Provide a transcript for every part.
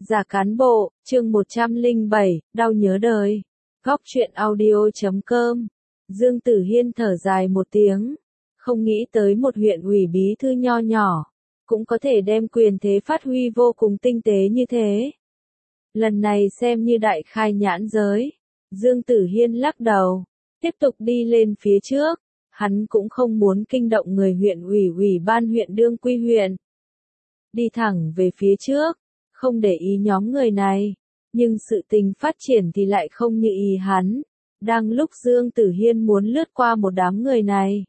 Giả cán bộ, chương 107, đau nhớ đời. Góc truyện audio.com. Dương Tử Hiên thở dài một tiếng. Không nghĩ tới một huyện ủy bí thư nho nhỏ, cũng có thể đem quyền thế phát huy vô cùng tinh tế như thế. Lần này xem như đại khai nhãn giới. Dương Tử Hiên lắc đầu, tiếp tục đi lên phía trước. Hắn cũng không muốn kinh động người huyện ủy ủy ban huyện đương quy huyện. Đi thẳng về phía trước, không để ý nhóm người này. Nhưng sự tình phát triển thì lại không như ý hắn. Đang lúc Dương Tử Hiên muốn lướt qua một đám người này.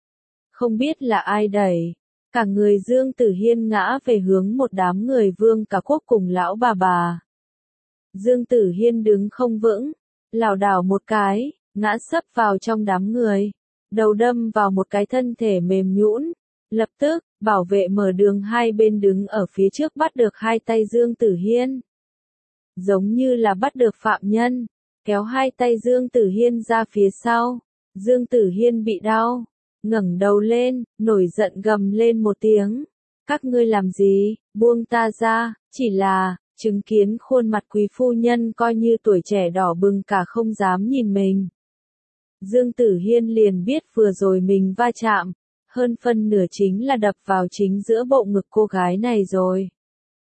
Không biết là ai đẩy. Cả người Dương Tử Hiên ngã về hướng một đám người Vương Cả Quốc cùng lão bà. Dương Tử Hiên đứng không vững, lảo đảo một cái, ngã sấp vào trong đám người. Đầu đâm vào một cái thân thể mềm nhũn. Lập tức, bảo vệ mở đường hai bên đứng ở phía trước bắt được hai tay Dương Tử Hiên. Giống như là bắt được phạm nhân, kéo hai tay Dương Tử Hiên ra phía sau. Dương Tử Hiên bị đau, ngẩng đầu lên, nổi giận gầm lên một tiếng. Các ngươi làm gì, buông ta ra, chỉ là, chứng kiến khuôn mặt quý phu nhân coi như tuổi trẻ đỏ bừng cả không dám nhìn mình. Dương Tử Hiên liền biết vừa rồi mình va chạm, hơn phân nửa chính là đập vào chính giữa bộ ngực cô gái này rồi.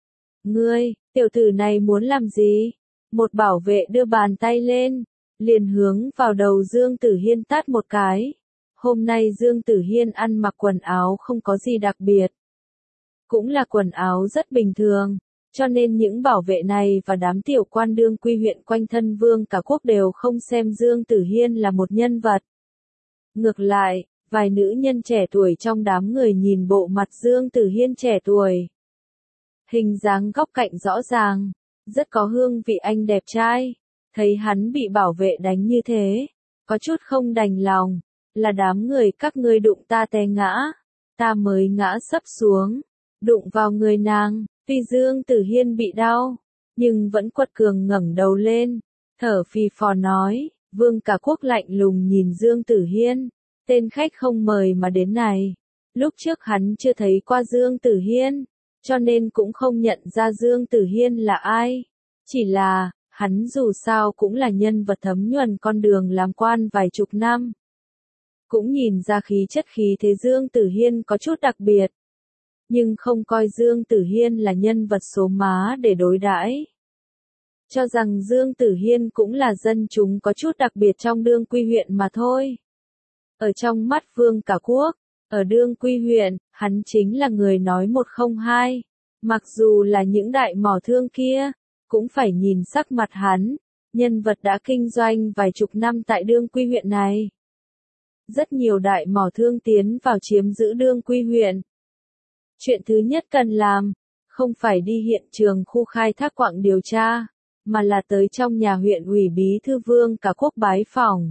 Ngươi, tiểu tử này muốn làm gì? Một bảo vệ đưa bàn tay lên, liền hướng vào đầu Dương Tử Hiên tát một cái. Hôm nay Dương Tử Hiên ăn mặc quần áo không có gì đặc biệt. Cũng là quần áo rất bình thường, cho nên những bảo vệ này và đám tiểu quan đương quy huyện quanh thân Vương Cả Quốc đều không xem Dương Tử Hiên là một nhân vật. Ngược lại, vài nữ nhân trẻ tuổi trong đám người nhìn bộ mặt Dương Tử Hiên trẻ tuổi. Hình dáng góc cạnh rõ ràng, rất có hương vị anh đẹp trai. Thấy hắn bị bảo vệ đánh như thế, có chút không đành lòng, là đám người các ngươi đụng ta té ngã, ta mới ngã sấp xuống, đụng vào người nàng. Tuy Dương Tử Hiên bị đau, nhưng vẫn quật cường ngẩng đầu lên, thở phì phò nói. Vương Cả Quốc lạnh lùng nhìn Dương Tử Hiên, tên khách không mời mà đến này. Lúc trước hắn chưa thấy qua Dương Tử Hiên, cho nên cũng không nhận ra Dương Tử Hiên là ai. Chỉ là, hắn dù sao cũng là nhân vật thấm nhuần con đường làm quan vài chục năm. Cũng nhìn ra khí chất khí thế Dương Tử Hiên có chút đặc biệt. Nhưng không coi Dương Tử Hiên là nhân vật số má để đối đãi. Cho rằng Dương Tử Hiên cũng là dân chúng có chút đặc biệt trong đương quy huyện mà thôi. Ở trong mắt Vương Cả Quốc, ở đương quy huyện, hắn chính là người nói một không hai. Mặc dù là những đại mỏ thương kia, cũng phải nhìn sắc mặt hắn, nhân vật đã kinh doanh vài chục năm tại đương quy huyện này. Rất nhiều đại mỏ thương tiến vào chiếm giữ đương quy huyện. Chuyện thứ nhất cần làm, không phải đi hiện trường khu khai thác quặng điều tra, mà là tới trong nhà huyện ủy bí thư Vương Cả Quốc bái phỏng.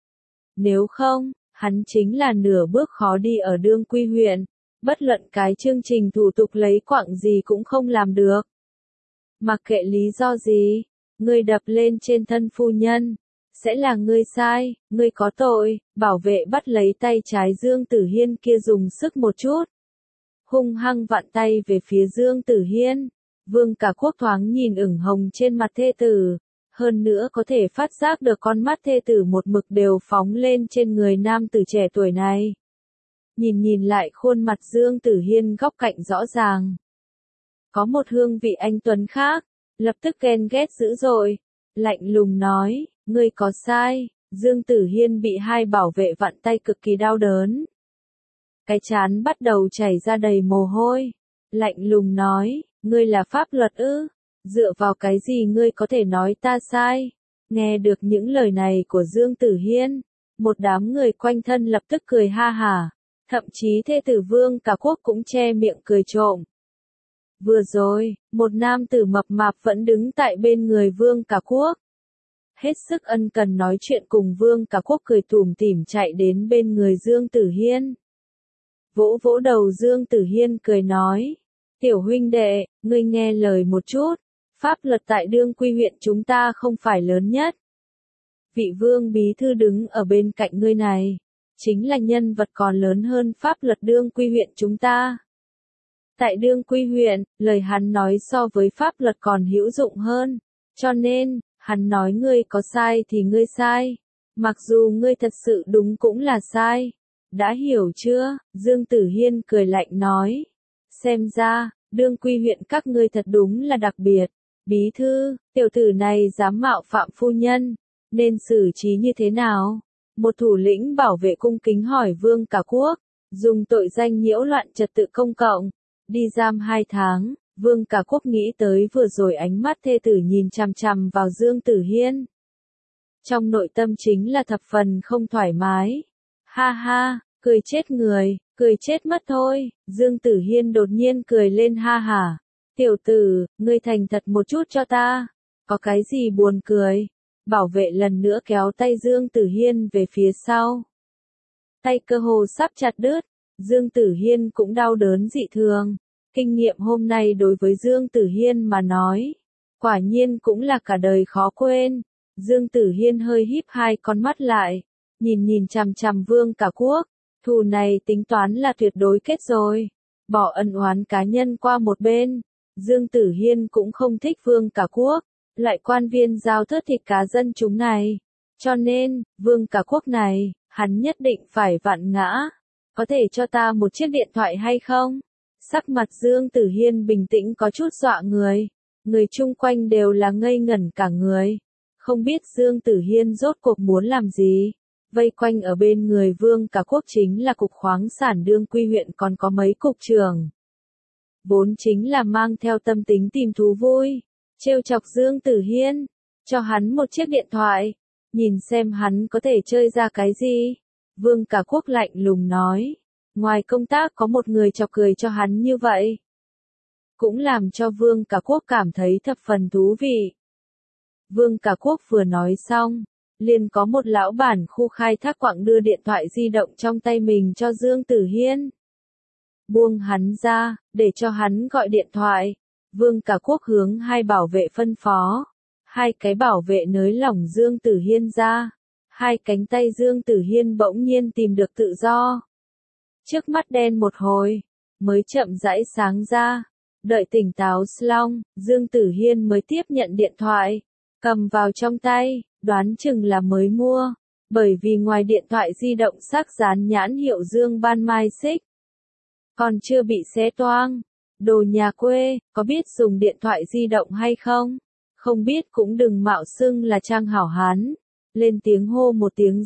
Nếu không, hắn chính là nửa bước khó đi ở đương quy huyện, bất luận cái chương trình thủ tục lấy quặng gì cũng không làm được. Mặc kệ lý do gì, ngươi đập lên trên thân phu nhân, sẽ là ngươi sai, ngươi có tội. Bảo vệ bắt lấy tay trái Dương Tử Hiên kia dùng sức một chút, hung hăng vặn tay về phía Dương Tử Hiên. Vương Cả Quốc thoáng nhìn ửng hồng trên mặt thê tử, hơn nữa có thể phát giác được con mắt thê tử một mực đều phóng lên trên người nam tử trẻ tuổi này. Nhìn lại khuôn mặt Dương Tử Hiên góc cạnh rõ ràng, có một hương vị anh tuấn khác, lập tức ghen ghét dữ dội, lạnh lùng nói, ngươi có sai. Dương Tử Hiên bị hai bảo vệ vặn tay cực kỳ đau đớn. Cái trán bắt đầu chảy ra đầy mồ hôi, lạnh lùng nói, ngươi là pháp luật ư? Dựa vào cái gì ngươi có thể nói ta sai? Nghe được những lời này của Dương Tử Hiên, một đám người quanh thân lập tức cười ha hả, thậm chí thê tử Vương Cả Quốc cũng che miệng cười trộm. Vừa rồi, một nam tử mập mạp vẫn đứng tại bên người Vương Cả Quốc. Hết sức ân cần nói chuyện cùng Vương Cả Quốc, cười tủm tỉm chạy đến bên người Dương Tử Hiên. Vỗ vỗ đầu Dương Tử Hiên cười nói, tiểu huynh đệ, ngươi nghe lời một chút, pháp luật tại đương quy huyện chúng ta không phải lớn nhất. Vị Vương bí thư đứng ở bên cạnh ngươi này, chính là nhân vật còn lớn hơn pháp luật đương quy huyện chúng ta. Tại đương quy huyện, lời hắn nói so với pháp luật còn hữu dụng hơn. Cho nên, hắn nói ngươi có sai thì ngươi sai. Mặc dù ngươi thật sự đúng cũng là sai. Đã hiểu chưa? Dương Tử Hiên cười lạnh nói. Xem ra, đương quy huyện các ngươi thật đúng là đặc biệt. Bí thư, tiểu tử này dám mạo phạm phu nhân. Nên xử trí như thế nào? Một thủ lĩnh bảo vệ cung kính hỏi Vương Cả Quốc. Dùng tội danh nhiễu loạn trật tự công cộng. Đi giam 2 tháng. Vương Cả Quốc nghĩ tới vừa rồi ánh mắt thê tử nhìn chằm chằm vào Dương Tử Hiên. Trong nội tâm chính là thập phần không thoải mái. Ha ha, cười chết người, cười chết mất thôi. Dương Tử Hiên đột nhiên cười lên ha hả. Tiểu tử, ngươi thành thật một chút cho ta. Có cái gì buồn cười? Bảo vệ lần nữa kéo tay Dương Tử Hiên về phía sau. Tay cơ hồ sắp chặt đứt. Dương Tử Hiên cũng đau đớn dị thường. Kinh nghiệm hôm nay đối với Dương Tử Hiên mà nói, quả nhiên cũng là cả đời khó quên. Dương Tử Hiên hơi híp 2 con mắt lại, nhìn chằm chằm Vương Cả Quốc, thù này tính toán là tuyệt đối kết rồi, bỏ ân oán cá nhân qua một bên. Dương Tử Hiên cũng không thích Vương Cả Quốc, loại quan viên giao thớt thịt cá dân chúng này, cho nên, Vương Cả Quốc này, hắn nhất định phải vạn ngã. Có thể cho ta một chiếc điện thoại hay không? Sắc mặt Dương Tử Hiên bình tĩnh có chút dọa người. Người chung quanh đều là ngây ngẩn cả người. Không biết Dương Tử Hiên rốt cuộc muốn làm gì. Vây quanh ở bên người Vương Cả Quốc chính là cục khoáng sản đương quy huyện còn có mấy cục trưởng. Vốn chính là mang theo tâm tính tìm thú vui. Trêu chọc Dương Tử Hiên. Cho hắn một chiếc điện thoại. Nhìn xem hắn có thể chơi ra cái gì. Vương Cả Quốc lạnh lùng nói. Ngoài công tác có một người chọc cười cho hắn như vậy. Cũng làm cho Vương Cả Quốc cảm thấy thập phần thú vị. Vương Cả Quốc vừa nói xong, liền có một lão bản khu khai thác quặng đưa điện thoại di động trong tay mình cho Dương Tử Hiên. Buông hắn ra, để cho hắn gọi điện thoại. Vương Cả Quốc hướng 2 bảo vệ phân phó. 2 cái bảo vệ nới lỏng Dương Tử Hiên ra. 2 cánh tay Dương Tử Hiên bỗng nhiên tìm được tự do. Trước mắt đen một hồi, mới chậm rãi sáng ra. Đợi tỉnh táo xong, Dương Tử Hiên mới tiếp nhận điện thoại, cầm vào trong tay, đoán chừng là mới mua, bởi vì ngoài điện thoại di động sắc dán nhãn hiệu Dương Ban Mai Xích. Còn chưa bị xé toang. Đồ nhà quê, có biết dùng điện thoại di động hay không? Không biết cũng đừng mạo xưng là trang hảo hán. Lên tiếng hô một tiếng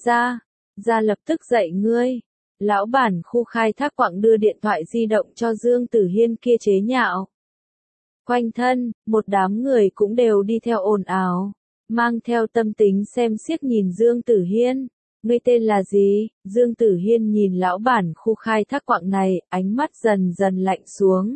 ra lập tức dạy ngươi. Lão bản khu khai thác quặng đưa điện thoại di động cho Dương Tử Hiên kia chế nhạo. Quanh thân, một đám người cũng đều đi theo ồn ào, mang theo tâm tính xem xiếc nhìn Dương Tử Hiên. Ngươi tên là gì? Dương Tử Hiên nhìn lão bản khu khai thác quặng này, ánh mắt dần dần lạnh xuống.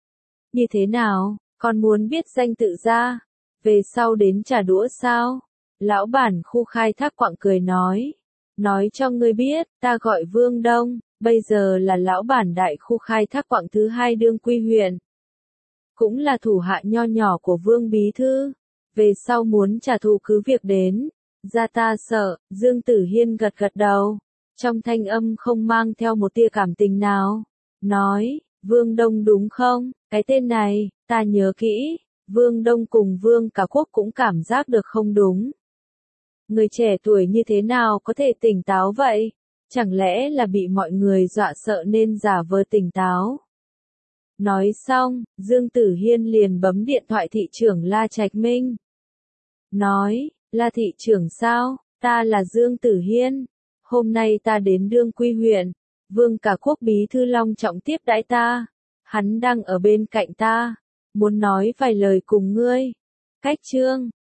Như thế nào, còn muốn biết danh tự ra? Về sau đến trả đũa sao? Lão bản khu khai thác quặng cười nói. Nói cho ngươi biết, ta gọi Vương Đông, bây giờ là lão bản đại khu khai thác quặng thứ 2 đương quy huyện. Cũng là thủ hạ nho nhỏ của Vương Bí Thư. Về sau muốn trả thù cứ việc đến. Ra ta sợ, Dương Tử Hiên gật gật đầu. Trong thanh âm không mang theo một tia cảm tình nào. Nói, Vương Đông đúng không? Cái tên này, ta nhớ kỹ. Vương Đông cùng Vương Cả Quốc cũng cảm giác được không đúng. Người trẻ tuổi như thế nào có thể tỉnh táo vậy? Chẳng lẽ là bị mọi người dọa sợ nên giả vờ tỉnh táo? Nói xong, Dương Tử Hiên liền bấm điện thoại thị trưởng La Trạch Minh. Nói, La thị trưởng sao? Ta là Dương Tử Hiên. Hôm nay ta đến đương quy huyện. Vương Cả Quốc bí thư long trọng tiếp đãi ta. Hắn đang ở bên cạnh ta. Muốn nói vài lời cùng ngươi. Cách chương